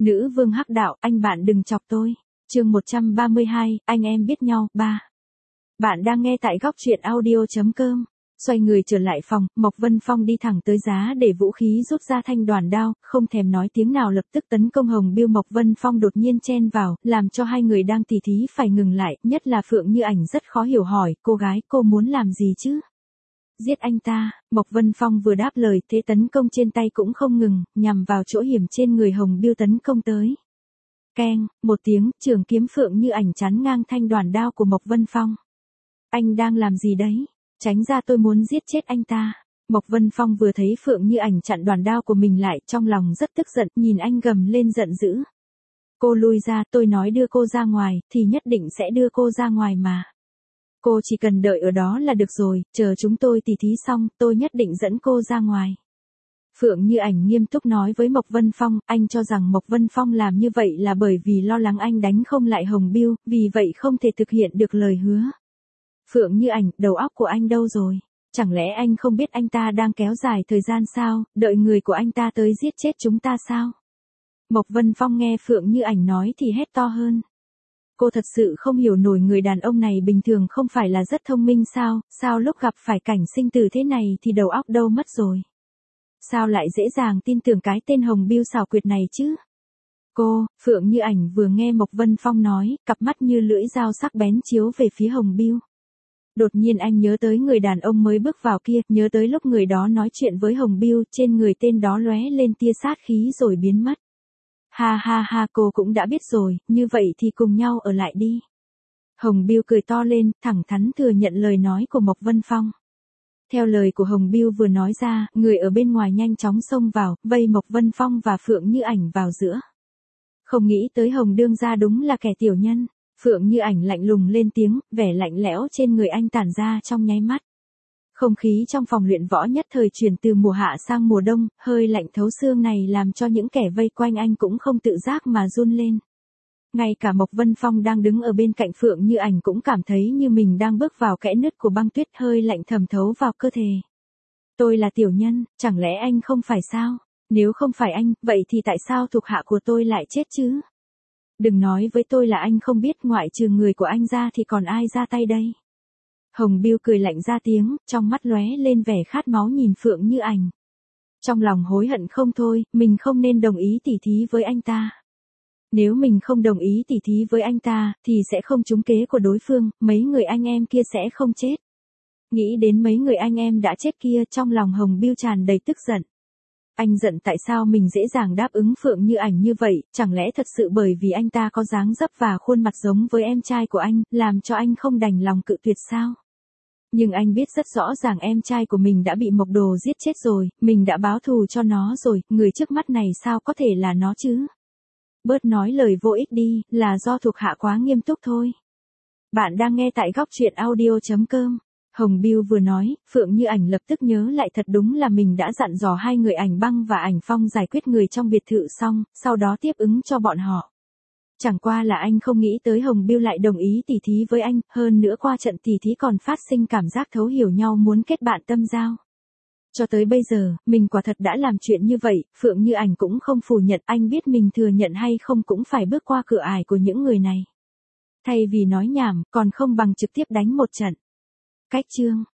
Nữ vương hắc đạo, anh bạn đừng chọc tôi. Chương 132, anh em biết nhau, 3. Bạn đang nghe tại góc truyện audio.com. Xoay người trở lại phòng, Mộc Vân Phong đi thẳng tới giá để vũ khí rút ra thanh đoàn đao, không thèm nói tiếng nào lập tức tấn công Hồng Bưu. Mộc Vân Phong đột nhiên chen vào, làm cho hai người đang tỉ thí phải ngừng lại, nhất là Phượng Như Ảnh rất khó hiểu hỏi, cô gái, cô muốn làm gì chứ? Giết anh ta, Mộc Vân Phong vừa đáp lời, thế tấn công trên tay cũng không ngừng, nhằm vào chỗ hiểm trên người Hồng Bưu tấn công tới. Keng, một tiếng, trường kiếm Phượng Như Ảnh chắn ngang thanh đoàn đao của Mộc Vân Phong. Anh đang làm gì đấy? Tránh ra, tôi muốn giết chết anh ta. Mộc Vân Phong vừa thấy Phượng Như Ảnh chặn đoàn đao của mình lại, trong lòng rất tức giận, nhìn anh gầm lên giận dữ. Cô lui ra, tôi nói đưa cô ra ngoài, thì nhất định sẽ đưa cô ra ngoài mà. Cô chỉ cần đợi ở đó là được rồi, chờ chúng tôi tỉ thí xong, tôi nhất định dẫn cô ra ngoài. Phượng Như Ảnh nghiêm túc nói với Mộc Vân Phong, anh cho rằng Mộc Vân Phong làm như vậy là bởi vì lo lắng anh đánh không lại Hồng Bưu, vì vậy không thể thực hiện được lời hứa. Phượng Như Ảnh, đầu óc của anh đâu rồi? Chẳng lẽ anh không biết anh ta đang kéo dài thời gian sao, đợi người của anh ta tới giết chết chúng ta sao? Mộc Vân Phong nghe Phượng Như Ảnh nói thì hét to hơn. Cô thật sự không hiểu nổi người đàn ông này bình thường không phải là rất thông minh sao lúc gặp phải cảnh sinh tử thế này thì đầu óc đâu mất rồi? Sao lại dễ dàng tin tưởng cái tên Hồng Bưu xảo quyệt này chứ? Cô, Phượng Như Ảnh vừa nghe Mộc Vân Phong nói, cặp mắt như lưỡi dao sắc bén chiếu về phía Hồng Bưu. Đột nhiên anh nhớ tới người đàn ông mới bước vào kia, nhớ tới lúc người đó nói chuyện với Hồng Bưu, trên người tên đó lóe lên tia sát khí rồi biến mất. Ha ha ha, cô cũng đã biết rồi, như vậy thì cùng nhau ở lại đi. Hồng Bưu cười to lên, thẳng thắn thừa nhận lời nói của Mộc Vân Phong. Theo lời của Hồng Bưu vừa nói ra, người ở bên ngoài nhanh chóng xông vào, vây Mộc Vân Phong và Phượng Như Ảnh vào giữa. Không nghĩ tới Hồng đương gia đúng là kẻ tiểu nhân. Phượng Như Ảnh lạnh lùng lên tiếng, vẻ lạnh lẽo trên người anh tản ra trong nháy mắt. Không khí trong phòng luyện võ nhất thời chuyển từ mùa hạ sang mùa đông, hơi lạnh thấu xương này làm cho những kẻ vây quanh anh cũng không tự giác mà run lên. Ngay cả Mộc Vân Phong đang đứng ở bên cạnh Phượng Như Ảnh cũng cảm thấy như mình đang bước vào kẽ nứt của băng tuyết, hơi lạnh thẩm thấu vào cơ thể. Tôi là tiểu nhân, chẳng lẽ anh không phải sao? Nếu không phải anh, vậy thì tại sao thuộc hạ của tôi lại chết chứ? Đừng nói với tôi là anh không biết, ngoại trừ người của anh ra thì còn ai ra tay đây? Hồng Bưu cười lạnh ra tiếng, trong mắt lóe lên vẻ khát máu nhìn Phượng Như Ảnh. Trong lòng hối hận không thôi, mình không nên đồng ý tỉ thí với anh ta. Nếu mình không đồng ý tỉ thí với anh ta, thì sẽ không trúng kế của đối phương, mấy người anh em kia sẽ không chết. Nghĩ đến mấy người anh em đã chết kia, trong lòng Hồng Bưu tràn đầy tức giận. Anh giận tại sao mình dễ dàng đáp ứng Phượng Như Ảnh như vậy, chẳng lẽ thật sự bởi vì anh ta có dáng dấp và khuôn mặt giống với em trai của anh, làm cho anh không đành lòng cự tuyệt sao? Nhưng anh biết rất rõ ràng em trai của mình đã bị Mộc Đồ giết chết rồi, mình đã báo thù cho nó rồi, người trước mắt này sao có thể là nó chứ? Bớt nói lời vô ích đi, là do thuộc hạ quá nghiêm túc thôi. Bạn đang nghe tại góc truyện audio.com. Hồng Bưu vừa nói, Phượng Như Ảnh lập tức nhớ lại thật đúng là mình đã dặn dò hai người Ảnh Băng và Ảnh Phong giải quyết người trong biệt thự xong, sau đó tiếp ứng cho bọn họ. Chẳng qua là anh không nghĩ tới Hồng Bưu lại đồng ý tỉ thí với anh, hơn nữa qua trận tỉ thí còn phát sinh cảm giác thấu hiểu nhau muốn kết bạn tâm giao. Cho tới bây giờ, mình quả thật đã làm chuyện như vậy, Phượng Như Ảnh cũng không phủ nhận, anh biết mình thừa nhận hay không cũng phải bước qua cửa ải của những người này. Thay vì nói nhảm, còn không bằng trực tiếp đánh một trận. Cách chương